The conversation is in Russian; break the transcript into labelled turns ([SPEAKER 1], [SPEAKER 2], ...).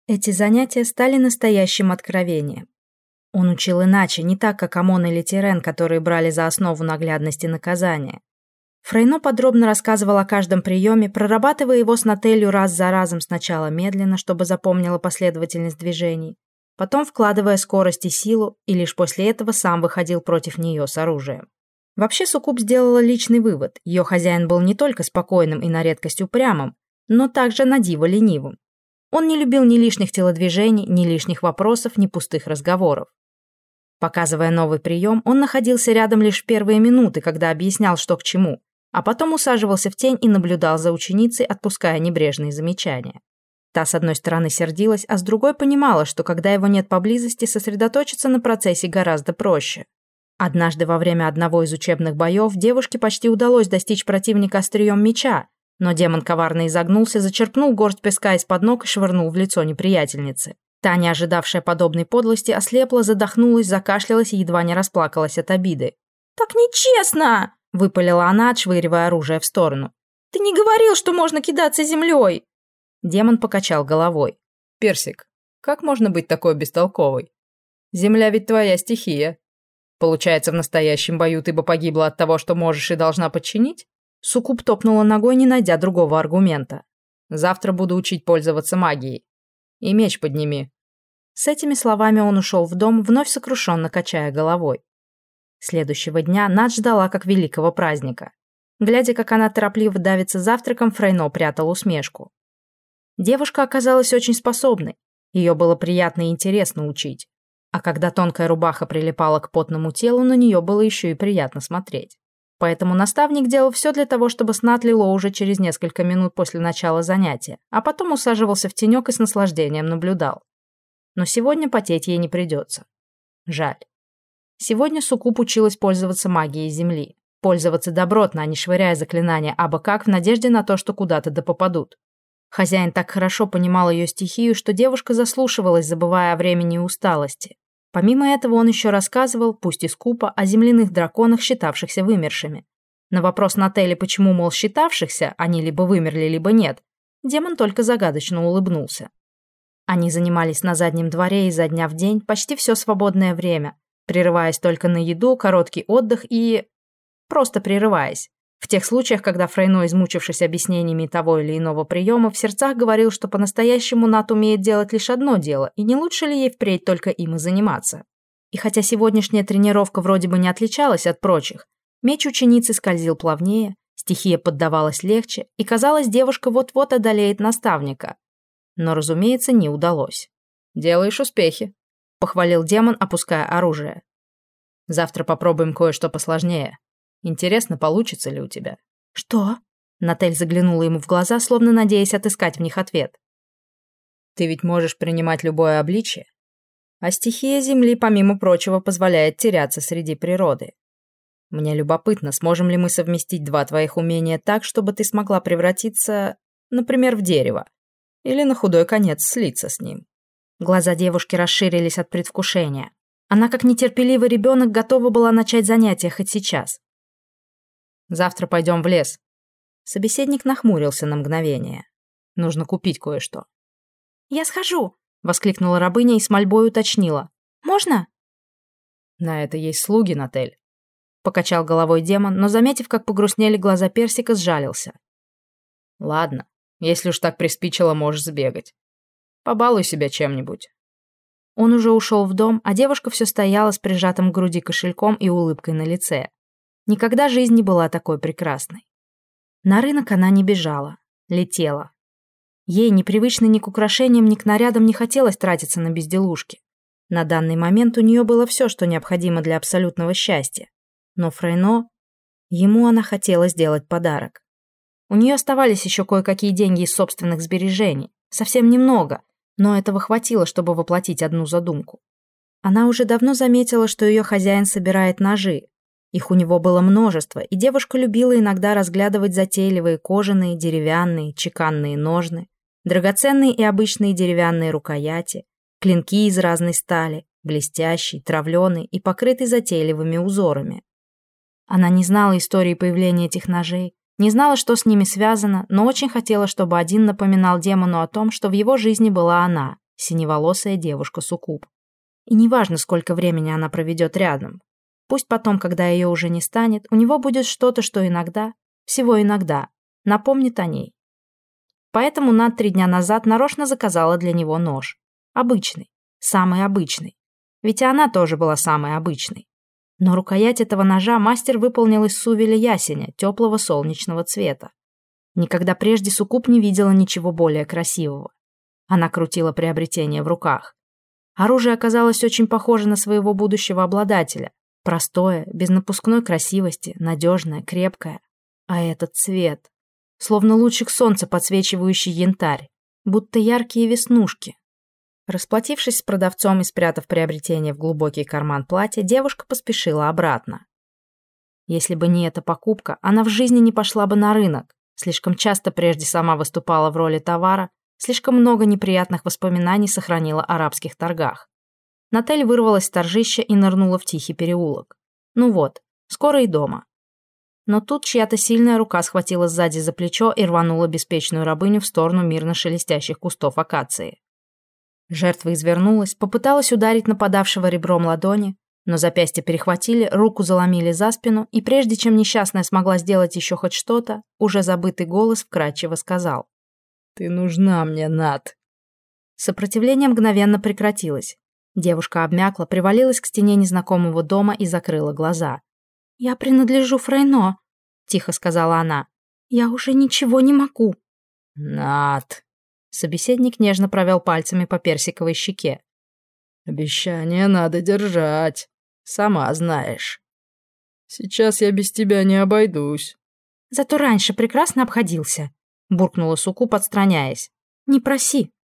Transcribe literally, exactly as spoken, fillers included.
[SPEAKER 1] Эти занятия стали настоящим откровением. Он учил иначе, не так, как Амон или Тирен, которые брали за основу наглядности наказания. Фрейно подробно рассказывал о каждом приеме, прорабатывая его с Нателью раз за разом, сначала медленно, чтобы запомнила последовательность движений, потом вкладывая скорость и силу, и лишь после этого сам выходил против нее с оружием. Вообще Суккуб сделала личный вывод. Ее хозяин был не только спокойным и на редкость упрямым, но также на диво ленивым. Он не любил ни лишних телодвижений, ни лишних вопросов, ни пустых разговоров. Показывая новый прием, он находился рядом лишь в первые минуты, когда объяснял, что к чему, а потом усаживался в тень и наблюдал за ученицей, отпуская небрежные замечания. Та, с одной стороны, сердилась, а с другой понимала, что когда его нет поблизости, сосредоточиться на процессе гораздо проще. Однажды во время одного из учебных боев девушке почти удалось достичь противника острием меча, но демон коварно изогнулся, зачерпнул горсть песка из-под ног и швырнул в лицо неприятельницы. Та, не ожидавшая подобной подлости, ослепла, задохнулась, закашлялась и едва не расплакалась от обиды. «Так нечестно!» — выпалила она, отшвыривая оружие в сторону. «Ты не говорил, что можно кидаться землей!» Демон покачал головой.
[SPEAKER 2] «Персик, как можно быть такой бестолковой? Земля ведь твоя стихия. Получается, в настоящем бою ты бы погибла от того, что можешь и должна подчинить?»
[SPEAKER 1] Суккуб топнула ногой, не найдя другого аргумента.
[SPEAKER 2] «Завтра буду учить пользоваться магией. И меч подними».
[SPEAKER 1] С этими словами он ушел в дом, вновь сокрушенно качая головой. Следующего дня Надж ждала как великого праздника. Глядя, как она торопливо давится завтраком, Фрейно прятал усмешку. Девушка оказалась очень способной. Ее было приятно и интересно учить. А когда тонкая рубаха прилипала к потному телу, на нее было еще и приятно смотреть. Поэтому наставник делал все для того, чтобы сна отлило уже через несколько минут после начала занятия, а потом усаживался в тенек и с наслаждением наблюдал. Но сегодня потеть ей не придется. Жаль. Сегодня Суккуб училась пользоваться магией Земли. Пользоваться добротно, а не швыряя заклинания абы как в надежде на то, что куда-то да попадут. Хозяин так хорошо понимал ее стихию, что девушка заслушивалась, забывая о времени и усталости. Помимо этого он еще рассказывал, пусть и скупо, о земляных драконах, считавшихся вымершими. На вопрос Нателли, почему, мол, считавшихся, они либо вымерли, либо нет, демон только загадочно улыбнулся. Они занимались на заднем дворе изо дня в день почти все свободное время, прерываясь только на еду, короткий отдых и... просто прерываясь. В тех случаях, когда Фрейно, измучившись объяснениями того или иного приема, в сердцах говорил, что по-настоящему Нат умеет делать лишь одно дело, и не лучше ли ей впредь только им и заниматься. И хотя сегодняшняя тренировка вроде бы не отличалась от прочих, меч ученицы скользил плавнее, стихия поддавалась легче, и, казалось, девушка вот-вот одолеет наставника. Но, разумеется, не удалось.
[SPEAKER 2] «Делаешь успехи», —
[SPEAKER 1] похвалил демон, опуская оружие.
[SPEAKER 2] «Завтра попробуем кое-что посложнее. Интересно, получится ли у тебя?»
[SPEAKER 1] «Что?» Натель заглянула ему в глаза, словно надеясь отыскать в них ответ.
[SPEAKER 2] «Ты ведь можешь принимать любое обличие. А стихия Земли, помимо прочего, позволяет теряться среди природы. Мне любопытно, сможем ли мы совместить два твоих умения так, чтобы ты смогла превратиться, например, в дерево, или на худой конец слиться с ним».
[SPEAKER 1] Глаза девушки расширились от предвкушения. Она, как нетерпеливый ребенок, готова была начать занятия хоть сейчас.
[SPEAKER 2] «Завтра пойдем в лес».
[SPEAKER 1] Собеседник нахмурился на мгновение.
[SPEAKER 2] «Нужно купить кое-что».
[SPEAKER 1] «Я схожу», — воскликнула рабыня и с мольбой уточнила. «Можно?»
[SPEAKER 2] «На это есть слуги, Натель»,
[SPEAKER 1] — покачал головой демон, но, заметив, как погрустнели глаза персика, сжалился.
[SPEAKER 2] «Ладно, если уж так приспичило, можешь сбегать. Побалуй себя чем-нибудь».
[SPEAKER 1] Он уже ушел в дом, а девушка все стояла с прижатым к груди кошельком и улыбкой на лице. Никогда жизнь не была такой прекрасной. На рынок она не бежала, летела. Ей, непривычно ни к украшениям, ни к нарядам, не хотелось тратиться на безделушки. На данный момент у нее было все, что необходимо для абсолютного счастья. Но Фрейно... Ему она хотела сделать подарок. У нее оставались еще кое-какие деньги из собственных сбережений. Совсем немного, но этого хватило, чтобы воплотить одну задумку. Она уже давно заметила, что ее хозяин собирает ножи. Их у него было множество, и девушка любила иногда разглядывать затейливые кожаные, деревянные, чеканные ножны, драгоценные и обычные деревянные рукояти, клинки из разной стали, блестящий, травленый и покрытый затейливыми узорами. Она не знала истории появления этих ножей, не знала, что с ними связано, но очень хотела, чтобы один напоминал демону о том, что в его жизни была она, синеволосая девушка-суккуб. И неважно, сколько времени она проведет рядом. Пусть потом, когда ее уже не станет, у него будет что-то, что иногда, всего иногда, напомнит о ней. Поэтому Над три дня назад нарочно заказала для него нож. Обычный, самый обычный. Ведь и она тоже была самой обычной. Но рукоять этого ножа мастер выполнил из сувеля ясеня, теплого солнечного цвета. Никогда прежде суккуб не видела ничего более красивого. Она крутила приобретение в руках. Оружие оказалось очень похоже на своего будущего обладателя. Простое, без напускной красивости, надежное, крепкое. А этот цвет. Словно лучик солнца, подсвечивающий янтарь. Будто яркие веснушки. Расплатившись с продавцом и спрятав приобретение в глубокий карман платья, девушка поспешила обратно. Если бы не эта покупка, она в жизни не пошла бы на рынок. Слишком часто прежде сама выступала в роли товара, слишком много неприятных воспоминаний сохранила о арабских торгах. Натель вырвалась с торжища и нырнула в тихий переулок. Ну вот, скоро и дома. Но тут чья-то сильная рука схватила сзади за плечо и рванула беспечную рабыню в сторону мирно шелестящих кустов акации. Жертва извернулась, попыталась ударить нападавшего ребром ладони, но запястье перехватили, руку заломили за спину, и прежде чем несчастная смогла сделать еще хоть что-то, уже забытый голос вкрадчиво сказал: «Ты нужна мне, Над». Сопротивление мгновенно прекратилось. Девушка обмякла, привалилась к стене незнакомого дома и закрыла глаза. «Я принадлежу Фрейно», — тихо сказала она. «Я уже ничего не могу».
[SPEAKER 2] «Над».
[SPEAKER 1] Собеседник нежно провел пальцами по персиковой щеке.
[SPEAKER 2] «Обещание надо держать, сама знаешь. Сейчас я без тебя не обойдусь».
[SPEAKER 1] «Зато раньше прекрасно обходился», — буркнула суккуб, отстраняясь. «Не проси».